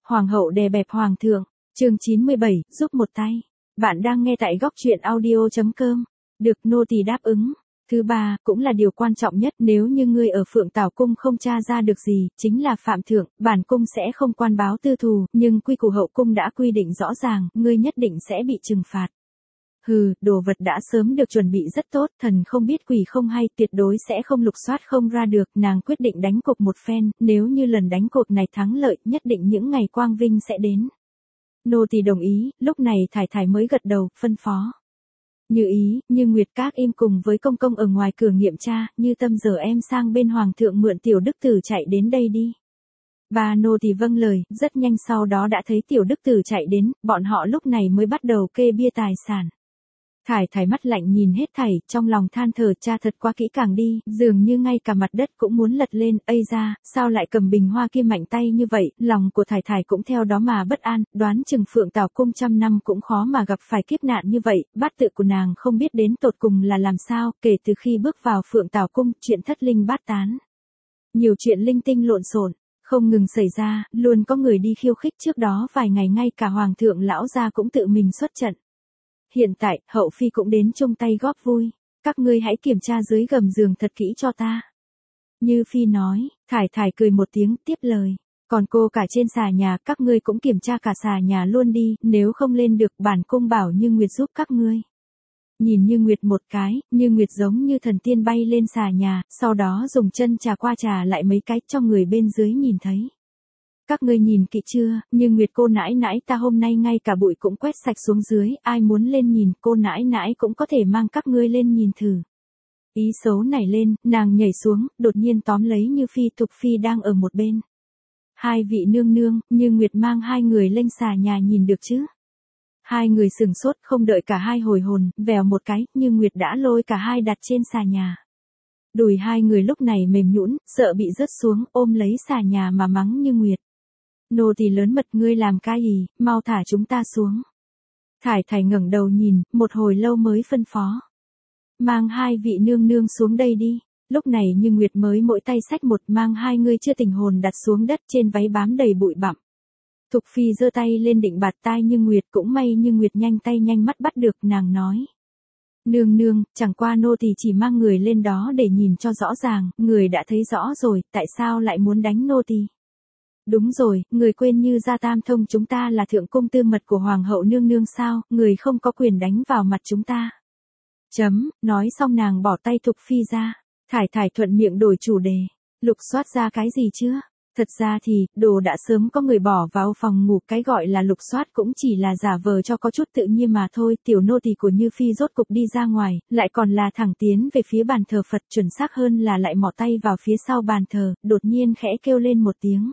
Hoàng hậu đè bẹp hoàng thượng, chương 97, giúp một tay. Bạn đang nghe tại góc truyện audio.com. Được, nô tỳ đáp ứng. Thứ ba, cũng là điều quan trọng nhất, nếu như ngươi ở Phượng Tảo Cung không tra ra được gì, chính là phạm thượng, bản cung sẽ không quan báo tư thù, nhưng quy củ hậu cung đã quy định rõ ràng, ngươi nhất định sẽ bị trừng phạt. Hừ, đồ vật đã sớm được chuẩn bị rất tốt, thần không biết quỷ không hay, tuyệt đối sẽ không lục soát không ra được, nàng quyết định đánh cược một phen, nếu như lần đánh cược này thắng lợi, nhất định những ngày quang vinh sẽ đến. Nô tỳ đồng ý, lúc này Thải Thải mới gật đầu, phân phó. Như ý, Như Nguyệt các im cùng với công công ở ngoài cửa nghiệm tra, Như Tâm giờ em sang bên hoàng thượng mượn tiểu đức tử chạy đến đây đi. Ba nô tỳ vâng lời, rất nhanh sau đó đã thấy tiểu đức tử chạy đến, bọn họ lúc này mới bắt đầu kê bia tài sản. Thải Thải mắt lạnh nhìn hết thảy, trong lòng than thở, cha thật quá kỹ càng đi, dường như ngay cả mặt đất cũng muốn lật lên, ây ra, sao lại cầm bình hoa kia mạnh tay như vậy, lòng của Thải Thải cũng theo đó mà bất an, đoán chừng Phượng Tảo Cung trăm năm cũng khó mà gặp phải kiếp nạn như vậy, bát tự của nàng không biết đến tột cùng là làm sao, kể từ khi bước vào Phượng Tảo Cung, chuyện thất linh bát tán. Nhiều chuyện linh tinh lộn xộn không ngừng xảy ra, luôn có người đi khiêu khích, trước đó vài ngày ngay cả hoàng thượng lão gia cũng tự mình xuất trận. Hiện tại, hậu phi cũng đến chung tay góp vui. Các ngươi hãy kiểm tra dưới gầm giường thật kỹ cho ta. Như phi nói, Thải Thải cười một tiếng, tiếp lời. Còn cô cả trên xà nhà, các ngươi cũng kiểm tra cả xà nhà luôn đi, nếu không lên được bản cung bảo Như Nguyệt giúp các ngươi. Nhìn Như Nguyệt một cái, Như Nguyệt giống như thần tiên bay lên xà nhà, sau đó dùng chân trà qua trà lại mấy cái cho người bên dưới nhìn thấy. Các ngươi nhìn kỹ chưa, Như Nguyệt cô nãi nãi ta hôm nay ngay cả bụi cũng quét sạch xuống dưới, ai muốn lên nhìn, cô nãi nãi cũng có thể mang các ngươi lên nhìn thử. Ý xấu nảy lên, nàng nhảy xuống, đột nhiên tóm lấy Như Phi Thục Phi đang ở một bên. Hai vị nương nương, Như Nguyệt mang hai người lên xà nhà nhìn được chứ. Hai người sừng sốt, không đợi cả hai hồi hồn, vèo một cái, Như Nguyệt đã lôi cả hai đặt trên xà nhà. Đùi hai người lúc này mềm nhũn, sợ bị rớt xuống, ôm lấy xà nhà mà mắng Như Nguyệt. Nô tỳ lớn mật, ngươi làm cái gì, mau thả chúng ta xuống. Thải Thải ngẩng đầu nhìn, một hồi lâu mới phân phó. Mang hai vị nương nương xuống đây đi. Lúc này Như Nguyệt mới mỗi tay xách một, mang hai người chưa tỉnh hồn đặt xuống đất, trên váy bám đầy bụi bặm. Thục Phi giơ tay lên định bạt tai Như Nguyệt, cũng may Như Nguyệt nhanh tay nhanh mắt bắt được, nàng nói. Nương nương, chẳng qua nô tỳ chỉ mang người lên đó để nhìn cho rõ ràng, người đã thấy rõ rồi, tại sao lại muốn đánh nô tỳ? Đúng rồi, người quên Như gia tam thông chúng ta là thượng cung tư mật của hoàng hậu nương nương sao, người không có quyền đánh vào mặt chúng ta. Nói xong nàng bỏ tay Thục Phi ra. Thải Thải thuận miệng đổi chủ đề. Lục soát ra cái gì chưa? Thật ra thì, đồ đã sớm có người bỏ vào phòng ngủ, cái gọi là lục soát cũng chỉ là giả vờ cho có chút tự nhiên mà thôi, tiểu nô tỳ của Như Phi rốt cục đi ra ngoài, lại còn là thẳng tiến về phía bàn thờ Phật, chuẩn xác hơn là lại mò tay vào phía sau bàn thờ, đột nhiên khẽ kêu lên một tiếng.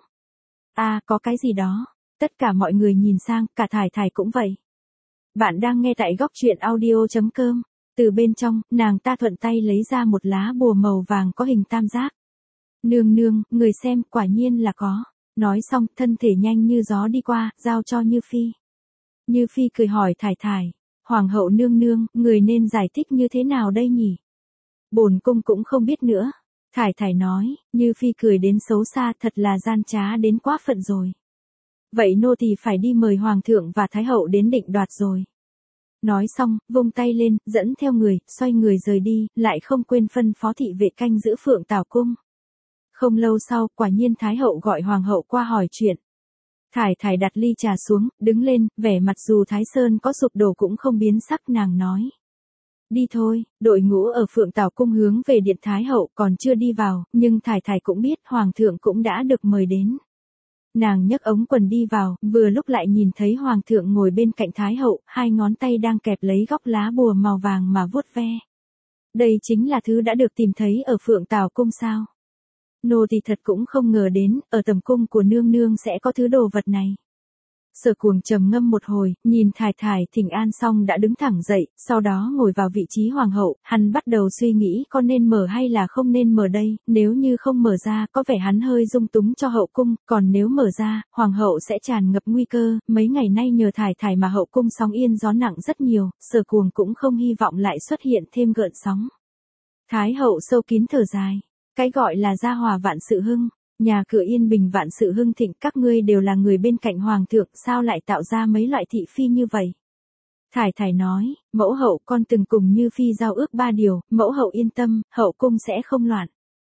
Có cái gì đó. Tất cả mọi người nhìn sang, cả Thải Thải cũng vậy. Bạn đang nghe tại góc truyện audio.com. Từ bên trong, nàng ta thuận tay lấy ra một lá bùa màu vàng có hình tam giác. Nương nương, người xem, quả nhiên là có. Nói xong, thân thể nhanh như gió đi qua, giao cho Như Phi. Như Phi cười hỏi Thải Thải. Hoàng hậu nương nương, người nên giải thích như thế nào đây nhỉ? Bổn cung cũng không biết nữa. Thải Thải nói, Như Phi cười đến xấu xa, thật là gian trá đến quá phận rồi. Vậy nô tỳ phải đi mời hoàng thượng và thái hậu đến định đoạt rồi. Nói xong, vung tay lên, dẫn theo người, xoay người rời đi, lại không quên phân phó thị vệ canh giữ Phượng Tảo Cung. Không lâu sau, quả nhiên thái hậu gọi hoàng hậu qua hỏi chuyện. Thải Thải đặt ly trà xuống, đứng lên, vẻ mặt dù Thái Sơn có sụp đổ cũng không biến sắc, nàng nói. Đi thôi, đội ngũ ở Phượng Tảo Cung hướng về điện Thái hậu, còn chưa đi vào, nhưng Thải Thải cũng biết hoàng thượng cũng đã được mời đến. Nàng nhấc ống quần đi vào, vừa lúc lại nhìn thấy hoàng thượng ngồi bên cạnh Thái hậu, hai ngón tay đang kẹp lấy góc lá bùa màu vàng mà vuốt ve. Đây chính là thứ đã được tìm thấy ở Phượng Tảo Cung sao? Nô tỳ thật cũng không ngờ đến, ở tầm cung của nương nương sẽ có thứ đồ vật này. Sở Cuồng trầm ngâm một hồi, nhìn Thải Thải thỉnh an xong đã đứng thẳng dậy, sau đó ngồi vào vị trí hoàng hậu, hắn bắt đầu suy nghĩ có nên mở hay là không nên mở đây, nếu như không mở ra có vẻ hắn hơi dung túng cho hậu cung, còn nếu mở ra, hoàng hậu sẽ tràn ngập nguy cơ, mấy ngày nay nhờ Thải Thải mà hậu cung sóng yên gió nặng rất nhiều, Sở Cuồng cũng không hy vọng lại xuất hiện thêm gợn sóng. Thái hậu sâu kín thở dài, cái gọi là gia hòa vạn sự hưng. Nhà cửa yên bình vạn sự hưng thịnh, các ngươi đều là người bên cạnh hoàng thượng, sao lại tạo ra mấy loại thị phi như vậy? Thải Thải nói, mẫu hậu con từng cùng Như Phi giao ước 3 điều, mẫu hậu yên tâm, hậu cung sẽ không loạn.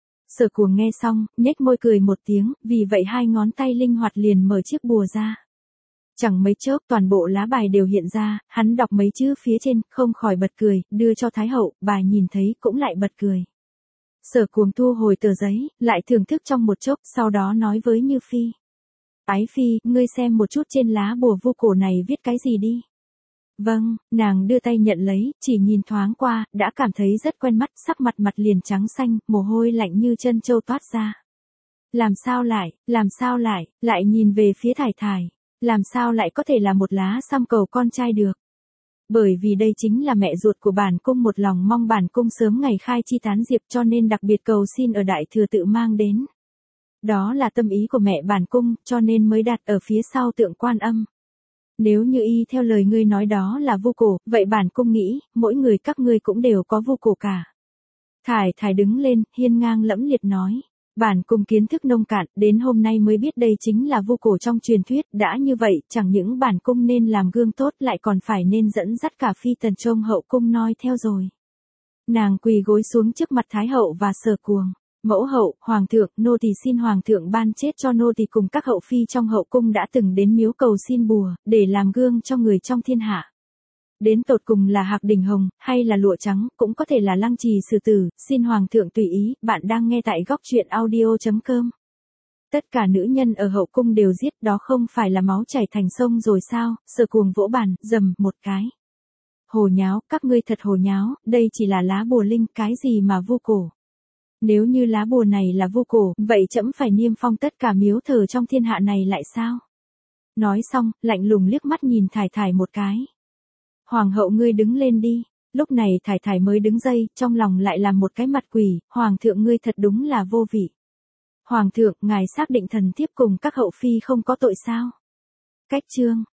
Sở Cuồng nghe xong, nhếch môi cười một tiếng, vì vậy hai ngón tay linh hoạt liền mở chiếc bùa ra. Chẳng mấy chốc toàn bộ lá bài đều hiện ra, hắn đọc mấy chữ phía trên, không khỏi bật cười, đưa cho Thái hậu, bà nhìn thấy cũng lại bật cười. Sở Cuồng thu hồi tờ giấy, lại thưởng thức trong một chốc, sau đó nói với Như Phi. Ái Phi, ngươi xem một chút trên lá bùa vu cổ này viết cái gì đi. Vâng, nàng đưa tay nhận lấy, chỉ nhìn thoáng qua, đã cảm thấy rất quen mắt, sắc mặt liền trắng xanh, mồ hôi lạnh như chân trâu toát ra. Làm sao lại nhìn về phía Thải Thải, làm sao lại có thể là một lá xăm cầu con trai được. Bởi vì đây chính là mẹ ruột của bản cung một lòng mong bản cung sớm ngày khai chi tán diệp cho nên đặc biệt cầu xin ở đại thừa tự mang đến. Đó là tâm ý của mẹ bản cung, cho nên mới đặt ở phía sau tượng Quan Âm. Nếu như y theo lời ngươi nói đó là vu cổ, vậy bản cung nghĩ, mỗi người các ngươi cũng đều có vu cổ cả. Thải Thải đứng lên, hiên ngang lẫm liệt nói. Bản cung kiến thức nông cạn, đến hôm nay mới biết đây chính là vu cổ trong truyền thuyết, đã như vậy, chẳng những bản cung nên làm gương tốt lại còn phải nên dẫn dắt cả phi tần trong hậu cung noi theo rồi. Nàng quỳ gối xuống trước mặt Thái hậu và Sở Cuồng. Mẫu hậu, hoàng thượng, nô tỳ xin hoàng thượng ban chết cho nô tỳ cùng các hậu phi trong hậu cung đã từng đến miếu cầu xin bùa, để làm gương cho người trong thiên hạ. Đến tột cùng là hạc đỉnh hồng, hay là lụa trắng, cũng có thể là lăng trì sử tử, xin hoàng thượng tùy ý, bạn đang nghe tại góc truyện audio.com. Tất cả nữ nhân ở hậu cung đều giết, đó không phải là máu chảy thành sông rồi sao? Sở Cuồng vỗ bàn, dầm một cái. Hồ nháo, các ngươi thật hồ nháo, đây chỉ là lá bùa linh, cái gì mà vu cổ. Nếu như lá bùa này là vu cổ, vậy trẫm phải niêm phong tất cả miếu thờ trong thiên hạ này lại sao? Nói xong, lạnh lùng liếc mắt nhìn Thải Thải một cái. Hoàng hậu ngươi đứng lên đi. Lúc này Thải Thải mới đứng dậy, trong lòng lại làm một cái mặt quỷ, hoàng thượng ngươi thật đúng là vô vị. Hoàng thượng, ngài xác định thần thiếp cùng các hậu phi không có tội sao? Cách chương.